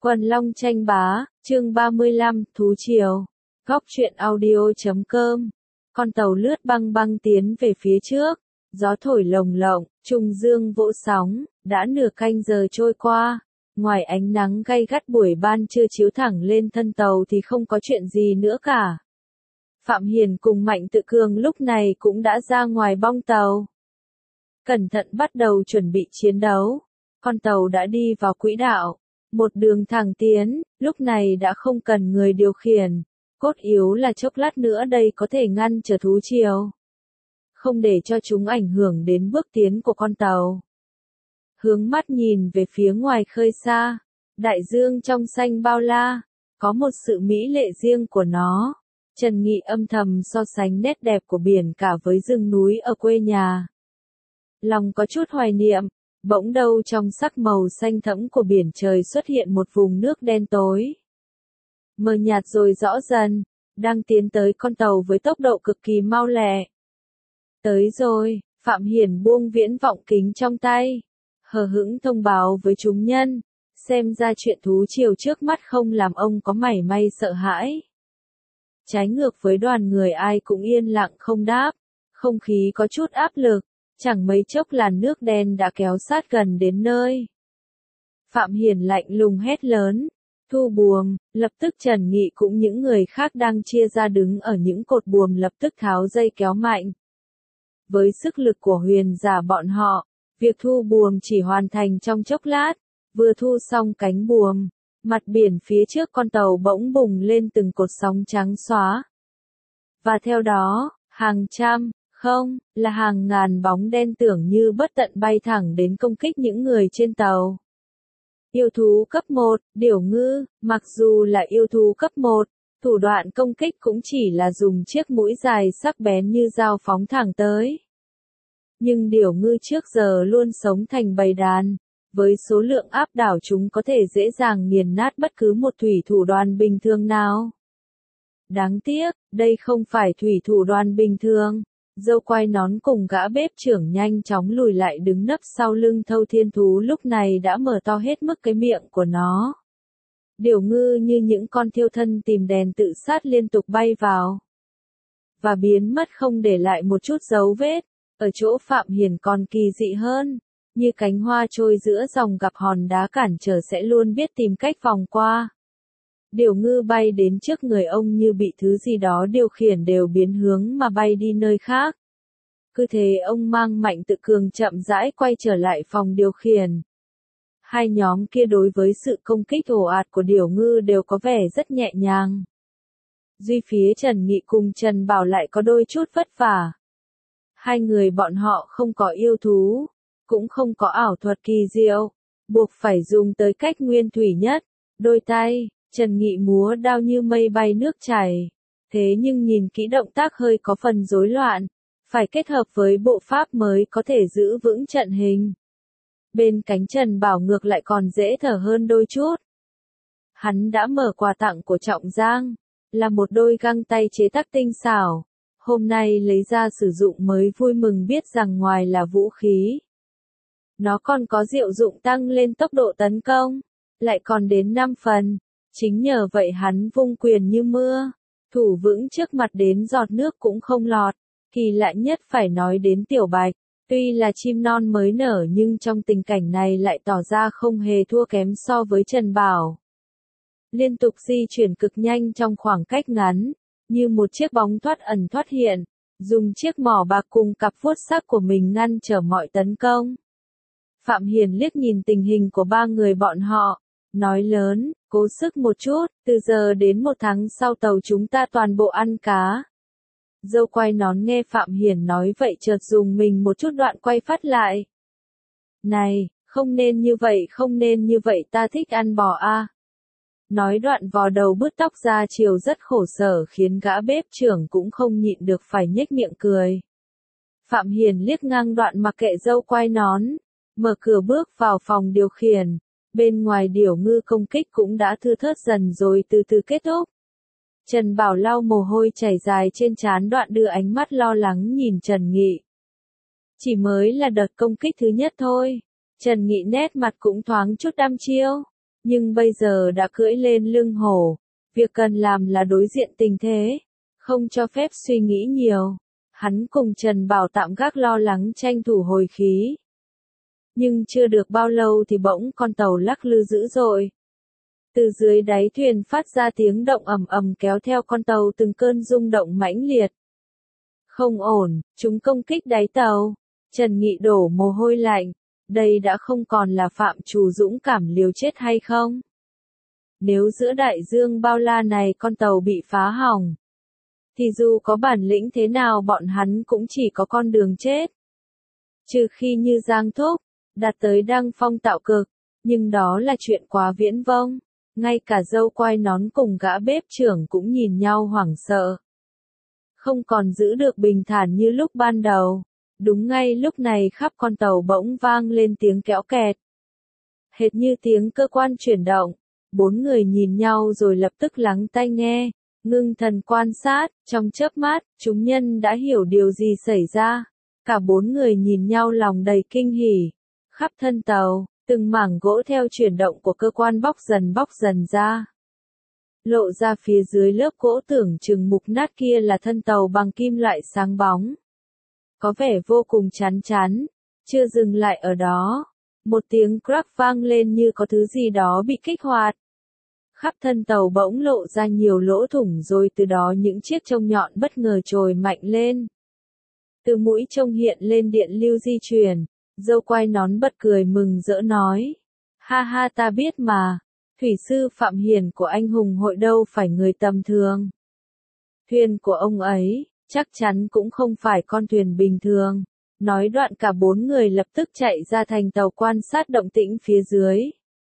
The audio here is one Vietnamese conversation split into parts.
Quần Long tranh bá, chương 35, Thú Triều. Góc truyện audio.com. Con tàu lướt băng băng tiến về phía trước, gió thổi lồng lộng, trung dương vỗ sóng, đã nửa canh giờ trôi qua. Ngoài ánh nắng gay gắt buổi ban trưa chiếu thẳng lên thân tàu thì không có chuyện gì nữa cả. Phạm Hiền cùng Mạnh Tự Cường lúc này cũng đã ra ngoài bong tàu. Cẩn thận bắt đầu chuẩn bị chiến đấu. Con tàu đã đi vào quỹ đạo. Một đường thẳng tiến, lúc này đã không cần người điều khiển. Cốt yếu là chốc lát nữa đây có thể ngăn trở thú triều. Không để cho chúng ảnh hưởng đến bước tiến của con tàu. Hướng mắt nhìn về phía ngoài khơi xa. Đại dương trong xanh bao la. Có một sự mỹ lệ riêng của nó. Trần Nghị âm thầm so sánh nét đẹp của biển cả với rừng núi ở quê nhà. Lòng có chút hoài niệm. Bỗng đâu trong sắc màu xanh thẫm của biển trời xuất hiện một vùng nước đen tối. Mờ nhạt rồi rõ dần, đang tiến tới con tàu với tốc độ cực kỳ mau lẹ. Tới rồi, Phạm Hiển buông viễn vọng kính trong tay. Hờ hững thông báo với chúng nhân, xem ra chuyện thú triều trước mắt không làm ông có mảy may sợ hãi. Trái ngược với đoàn người ai cũng yên lặng không đáp, không khí có chút áp lực. Chẳng mấy chốc làn nước đen đã kéo sát gần đến nơi. Phạm Hiền lạnh lùng hét lớn, thu buồm, lập tức Trần Nghị cũng những người khác đang chia ra đứng ở những cột buồm lập tức tháo dây kéo mạnh. Với sức lực của huyền giả bọn họ, việc thu buồm chỉ hoàn thành trong chốc lát, vừa thu xong cánh buồm, mặt biển phía trước con tàu bỗng bùng lên từng cột sóng trắng xóa. Và theo đó, hàng trăm, không, là hàng ngàn bóng đen tưởng như bất tận bay thẳng đến công kích những người trên tàu. Yêu thú cấp 1, điểu ngư, mặc dù là yêu thú cấp 1, thủ đoạn công kích cũng chỉ là dùng chiếc mũi dài sắc bén như dao phóng thẳng tới. Nhưng điểu ngư trước giờ luôn sống thành bầy đàn, với số lượng áp đảo chúng có thể dễ dàng nghiền nát bất cứ một thủy thủ đoàn bình thường nào. Đáng tiếc, đây không phải thủy thủ đoàn bình thường. Dâu quai nón cùng gã bếp trưởng nhanh chóng lùi lại đứng nấp sau lưng Thâu Thiên Thú lúc này đã mở to hết mức cái miệng của nó. Điểu ngư như những con thiêu thân tìm đèn tự sát liên tục bay vào. Và biến mất không để lại một chút dấu vết. Ở chỗ Phạm Hiền còn kỳ dị hơn. Như cánh hoa trôi giữa dòng gặp hòn đá cản trở sẽ luôn biết tìm cách vòng qua. Điểu ngư bay đến trước người ông như bị thứ gì đó điều khiển đều biến hướng mà bay đi nơi khác. Cứ thế ông mang Mạnh Tự Cường chậm rãi quay trở lại phòng điều khiển. Hai nhóm kia đối với sự công kích ồ ạt của điểu ngư đều có vẻ rất nhẹ nhàng. Duy phía Trần Nghị cùng Trần Bảo lại có đôi chút vất vả. Hai người bọn họ không có yêu thú, cũng không có ảo thuật kỳ diệu, buộc phải dùng tới cách nguyên thủy nhất, đôi tay. Trần Nghị múa đao như mây bay nước chảy, thế nhưng nhìn kỹ động tác hơi có phần rối loạn, phải kết hợp với bộ pháp mới có thể giữ vững trận hình. Bên cánh Trần Bảo ngược lại còn dễ thở hơn đôi chút. Hắn đã mở quà tặng của Trọng Giang, là một đôi găng tay chế tác tinh xảo, hôm nay lấy ra sử dụng mới vui mừng biết rằng ngoài là vũ khí. Nó còn có diệu dụng tăng lên tốc độ tấn công, lại còn đến 5 phần. Chính nhờ vậy hắn vung quyền như mưa, thủ vững trước mặt đến giọt nước cũng không lọt. Kỳ lạ nhất phải nói đến Tiểu Bạch, tuy là chim non mới nở nhưng trong tình cảnh này lại tỏ ra không hề thua kém so với Trần Bảo. Liên tục di chuyển cực nhanh trong khoảng cách ngắn, như một chiếc bóng thoát ẩn thoát hiện, dùng chiếc mỏ bạc cùng cặp vuốt sắc của mình ngăn trở mọi tấn công. Phạm Hiền liếc nhìn tình hình của ba người bọn họ, nói lớn, cố sức một chút, từ giờ đến 1 tháng sau tàu chúng ta toàn bộ ăn cá. Dâu quai nón nghe Phạm Hiền nói vậy chợt dùng mình một chút đoạn quay phát lại. Này, không nên như vậy ta thích ăn bò a. Nói đoạn vò đầu bứt tóc ra chiều rất khổ sở khiến gã bếp trưởng cũng không nhịn được phải nhếch miệng cười. Phạm Hiền liếc ngang đoạn mặc kệ dâu quai nón, mở cửa bước vào phòng điều khiển. Bên ngoài điểu ngư công kích cũng đã thưa thớt dần rồi từ từ kết thúc. Trần Bảo lau mồ hôi chảy dài trên trán đoạn đưa ánh mắt lo lắng nhìn Trần Nghị. Chỉ mới là đợt công kích thứ nhất thôi. Trần Nghị nét mặt cũng thoáng chút đăm chiêu. Nhưng bây giờ đã cưỡi lên lưng hổ, việc cần làm là đối diện tình thế, không cho phép suy nghĩ nhiều. Hắn cùng Trần Bảo tạm gác lo lắng tranh thủ hồi khí. Nhưng chưa được bao lâu thì bỗng con tàu lắc lư dữ dội. Từ dưới đáy thuyền phát ra tiếng động ầm ầm kéo theo con tàu từng cơn rung động mãnh liệt. Không ổn, chúng công kích đáy tàu. Trần Nghị đổ mồ hôi lạnh. Đây đã không còn là Phạm Trù dũng cảm liều chết hay không? Nếu giữa đại dương bao la này con tàu bị phá hỏng, thì dù có bản lĩnh thế nào bọn hắn cũng chỉ có con đường chết. Trừ khi như Giang Thúc, đạt tới đăng phong tạo cực, nhưng đó là chuyện quá viễn vông. Ngay cả dâu quai nón cùng gã bếp trưởng cũng nhìn nhau hoảng sợ. Không còn giữ được bình thản như lúc ban đầu. Đúng ngay lúc này khắp con tàu bỗng vang lên tiếng kéo kẹt. Hệt như tiếng cơ quan chuyển động. 4 người nhìn nhau rồi lập tức lắng tai nghe, ngưng thần quan sát, trong chớp mắt, chúng nhân đã hiểu điều gì xảy ra. Cả 4 người nhìn nhau lòng đầy kinh hỉ. Khắp thân tàu, từng mảng gỗ theo chuyển động của cơ quan bóc dần ra. Lộ ra phía dưới lớp gỗ tưởng chừng mục nát kia là thân tàu bằng kim loại sáng bóng. Có vẻ vô cùng chán chán. Chưa dừng lại ở đó. Một tiếng crack vang lên như có thứ gì đó bị kích hoạt. Khắp thân tàu bỗng lộ ra nhiều lỗ thủng rồi từ đó những chiếc chông nhọn bất ngờ trồi mạnh lên. Từ mũi chông hiện lên điện lưu di chuyển. Dâu quai nón bật cười mừng rỡ nói. Ha ha, ta biết mà. Thủy sư Phạm Hiền của anh hùng hội đâu phải người tầm thường. Thuyền của ông ấy, chắc chắn cũng không phải con thuyền bình thường. Nói đoạn cả 4 người lập tức chạy ra thành tàu quan sát động tĩnh phía dưới.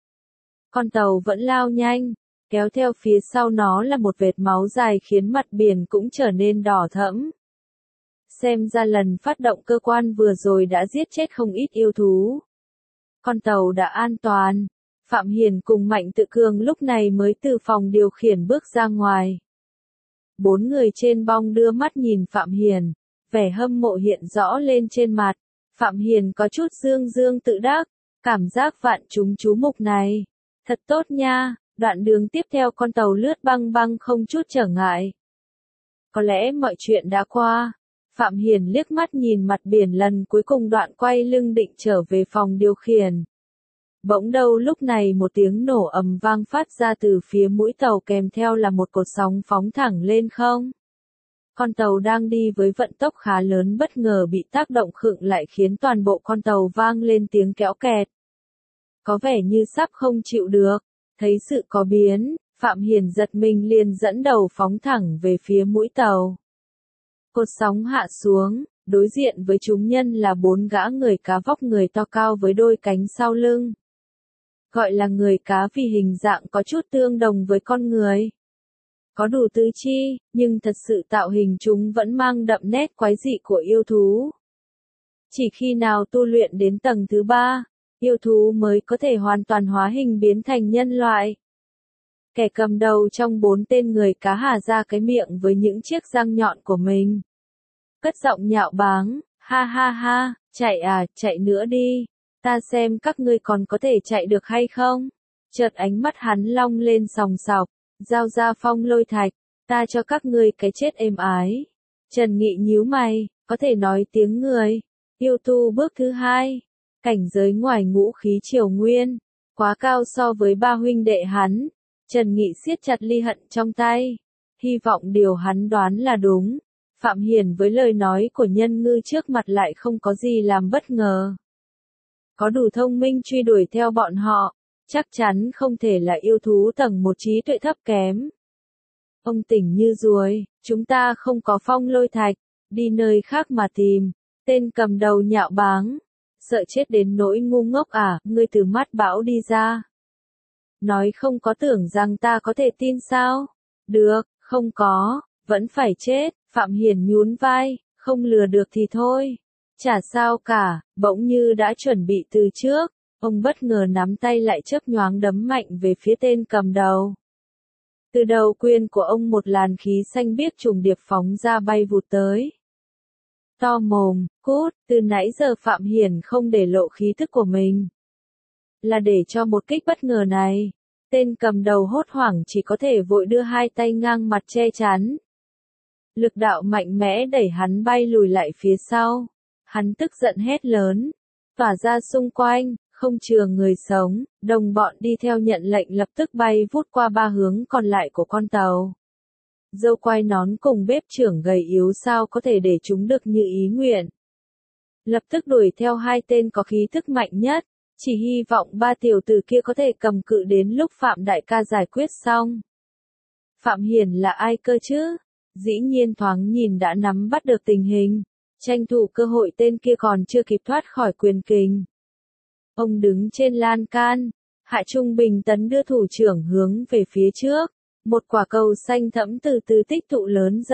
Con tàu vẫn lao nhanh, kéo theo phía sau nó là một vệt máu dài khiến mặt biển cũng trở nên đỏ thẫm. Xem ra lần phát động cơ quan vừa rồi đã giết chết không ít yêu thú. Con tàu đã an toàn. Phạm Hiền cùng Mạnh Tự Cường lúc này mới từ phòng điều khiển bước ra ngoài. 4 người trên bong đưa mắt nhìn Phạm Hiền, vẻ hâm mộ hiện rõ lên trên mặt. Phạm Hiền có chút dương dương tự đắc, cảm giác vạn chúng chú mục này. Thật tốt nha, đoạn đường tiếp theo con tàu lướt băng băng không chút trở ngại. Có lẽ mọi chuyện đã qua. Phạm Hiền liếc mắt nhìn mặt biển lần cuối cùng đoạn quay lưng định trở về phòng điều khiển. Bỗng đâu lúc này một tiếng nổ ầm vang phát ra từ phía mũi tàu kèm theo là một cột sóng phóng thẳng lên không. Con tàu đang đi với vận tốc khá lớn bất ngờ bị tác động khựng lại khiến toàn bộ con tàu vang lên tiếng kéo kẹt. Có vẻ như sắp không chịu được. Thấy sự có biến, Phạm Hiền giật mình liền dẫn đầu phóng thẳng về phía mũi tàu. Cột sóng hạ xuống, đối diện với chúng nhân là 4 gã người cá vóc người to cao với đôi cánh sau lưng. Gọi là người cá vì hình dạng có chút tương đồng với con người. Có đủ tứ chi, nhưng thật sự tạo hình chúng vẫn mang đậm nét quái dị của yêu thú. Chỉ khi nào tu luyện đến tầng thứ 3, yêu thú mới có thể hoàn toàn hóa hình biến thành nhân loại. Kẻ cầm đầu trong 4 tên người cá hà ra cái miệng với những chiếc răng nhọn của mình. Cất giọng nhạo báng, ha ha ha, chạy à, chạy nữa đi. Ta xem các ngươi còn có thể chạy được hay không? Chợt ánh mắt hắn long lên sòng sọc, giao ra phong lôi thạch, ta cho các ngươi cái chết êm ái. Trần Nghị nhíu mày, có thể nói tiếng người. Yêu tu bước thứ 2, cảnh giới ngoài ngũ khí triều nguyên, quá cao so với 3 huynh đệ hắn. Trần Nghị siết chặt ly hận trong tay, hy vọng điều hắn đoán là đúng. Phạm Hiền với lời nói của nhân ngư trước mặt lại không có gì làm bất ngờ. Có đủ thông minh truy đuổi theo bọn họ, chắc chắn không thể là yêu thú tầng 1 trí tuệ thấp kém. Ông tỉnh như ruồi, chúng ta không có phong lôi thạch, đi nơi khác mà tìm. Tên cầm đầu nhạo báng, sợ chết đến nỗi ngu ngốc à, ngươi từ mắt bão đi ra. Nói không có tưởng rằng ta có thể tin sao? Được, không có, vẫn phải chết. Phạm Hiền nhún vai, không lừa được thì thôi. Chả sao cả, bỗng như đã chuẩn bị từ trước. Ông bất ngờ nắm tay lại chớp nhoáng đấm mạnh về phía tên cầm đầu. Từ đầu quyền của ông một làn khí xanh biếc trùng điệp phóng ra bay vụt tới. To mồm, cút, từ nãy giờ Phạm Hiền không để lộ khí thức của mình. Là để cho một kích bất ngờ này. Tên cầm đầu hốt hoảng chỉ có thể vội đưa hai tay ngang mặt che chắn. Lực đạo mạnh mẽ đẩy hắn bay lùi lại phía sau. Hắn tức giận hét lớn, tỏa ra xung quanh, không chừa người sống, đồng bọn đi theo nhận lệnh lập tức bay vút qua ba hướng còn lại của con tàu. Dâu quai nón cùng bếp trưởng gầy yếu sao có thể để chúng được như ý nguyện. Lập tức đuổi theo hai tên có khí thức mạnh nhất, chỉ hy vọng ba tiểu tử kia có thể cầm cự đến lúc Phạm đại ca giải quyết xong. Phạm Hiền là ai cơ chứ? Dĩ nhiên thoáng nhìn đã nắm bắt được tình hình, tranh thủ cơ hội tên kia còn chưa kịp thoát khỏi quyền kình. Ông đứng trên lan can, Hạ Trung bình tấn đưa thủ trưởng hướng về phía trước, một quả cầu xanh thẫm từ từ tích tụ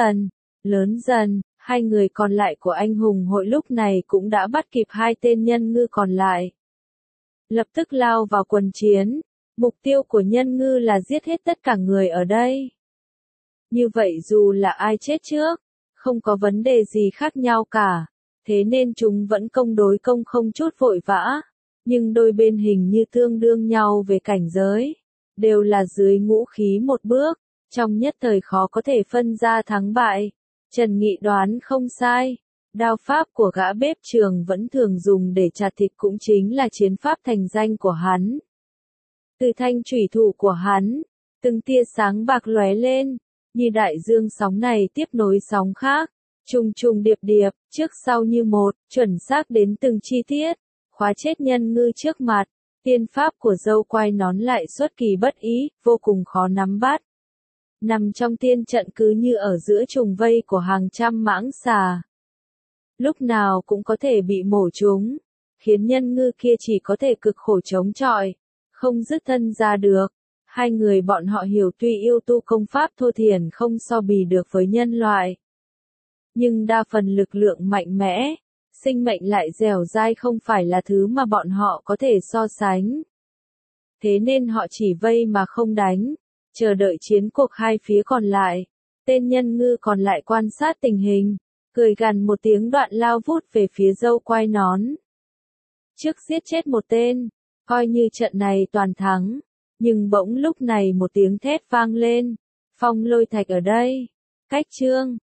lớn dần, hai người còn lại của anh hùng hội lúc này cũng đã bắt kịp hai tên nhân ngư còn lại. Lập tức lao vào quần chiến, mục tiêu của nhân ngư là giết hết tất cả người ở đây. Như vậy dù là ai chết trước, không có vấn đề gì khác nhau cả, thế nên chúng vẫn công đối công không chút vội vã, nhưng đôi bên hình như tương đương nhau về cảnh giới, đều là dưới ngũ khí một bước, trong nhất thời khó có thể phân ra thắng bại. Trần Nghị đoán không sai, đao pháp của gã bếp trường vẫn thường dùng để chặt thịt cũng chính là chiến pháp thành danh của hắn. Từ thanh chủy thủ của hắn, từng tia sáng bạc lóe lên, như đại dương sóng này tiếp nối sóng khác, trùng trùng điệp điệp, trước sau như một, chuẩn xác đến từng chi tiết, khóa chết nhân ngư trước mặt. Tiên pháp của dâu quai nón lại xuất kỳ bất ý, vô cùng khó nắm bắt. Nằm trong tiên trận cứ như ở giữa trùng vây của hàng trăm mãng xà. Lúc nào cũng có thể bị mổ trúng, khiến nhân ngư kia chỉ có thể cực khổ chống chọi, không dứt thân ra được. Hai người bọn họ hiểu tuy yêu tu công pháp thô thiển không so bì được với nhân loại, nhưng đa phần lực lượng mạnh mẽ, sinh mệnh lại dẻo dai không phải là thứ mà bọn họ có thể so sánh. Thế nên họ chỉ vây mà không đánh, chờ đợi chiến cuộc hai phía còn lại. Tên nhân ngư còn lại quan sát tình hình, cười gằn một tiếng đoạn lao vút về phía dâu quai nón. Trước giết chết một tên, coi như trận này toàn thắng, nhưng bỗng lúc này một tiếng thét vang lên, phong lôi thạch ở đây. Cách chương